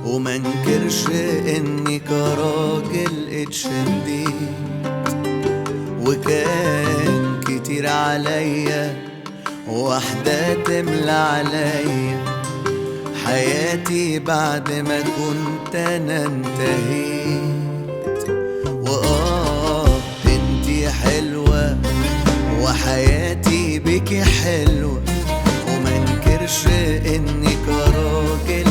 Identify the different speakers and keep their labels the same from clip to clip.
Speaker 1: ومنكرش اني كراجل اتشديت، وكان كتير عليا واحدة تملى عليا حياتي بعد ما كنت انا انتهيت. انتي حلوة وحياتي بيكي حلوة، ومنكرش اني كراجل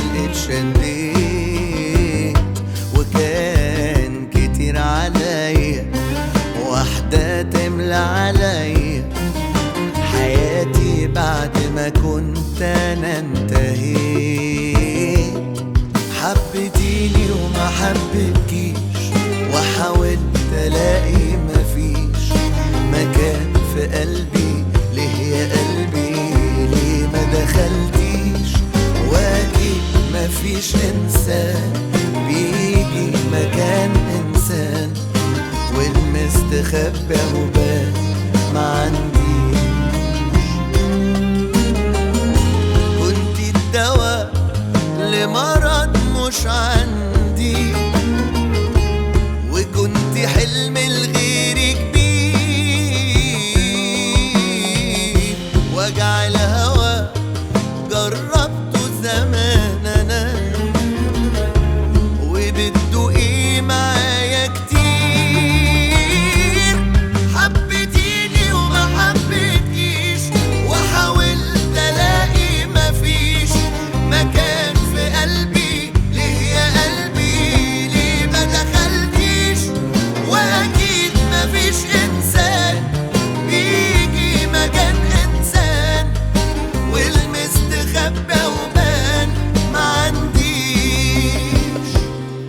Speaker 1: اتشديت، وكان كتير عليا واحدة تملى عليا حياتي بعد ما كنت انا انتهيت. حبتيني وما حبتكيش، وحاولت الاقي مفيش مكان في قلبي. ليه يا قلبي ليه ما دخلتيش؟ واكيد مفيش انسان بيجي مكان انسان، والمستخبى وبان ما عنديش. كنتي الدواء لمرض مش عندي، وكنتي حلم الغير كبير. وجع الهوى جربته زمان انا، وبتدوقي معايا كتير. حبتيني وما حبتكيش، وحاولت الاقي مفيش مكان في قلبي. ليه يا قلبي ليه ما دخلتيش؟ واكيد مفيش انسان بيجي مكان انسان، والمستخبى وبان ما عنديش.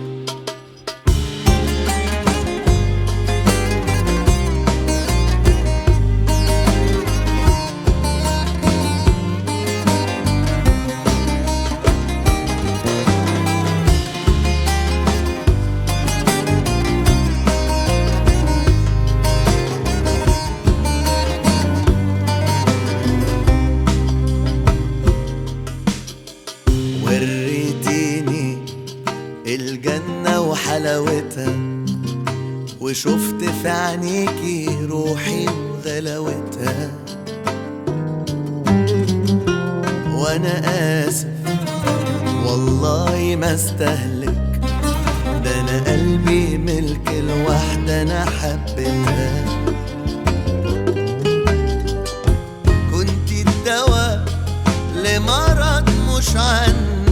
Speaker 1: وريتيني الجنة وحلاوتها، وشفت في عينيكي روحي وغلاوتها. وانا اسف والله ما استهلك، ده انا قلبي ملك الواحدة انا حبيتها. كنتي الدواء لمرض مش عندي،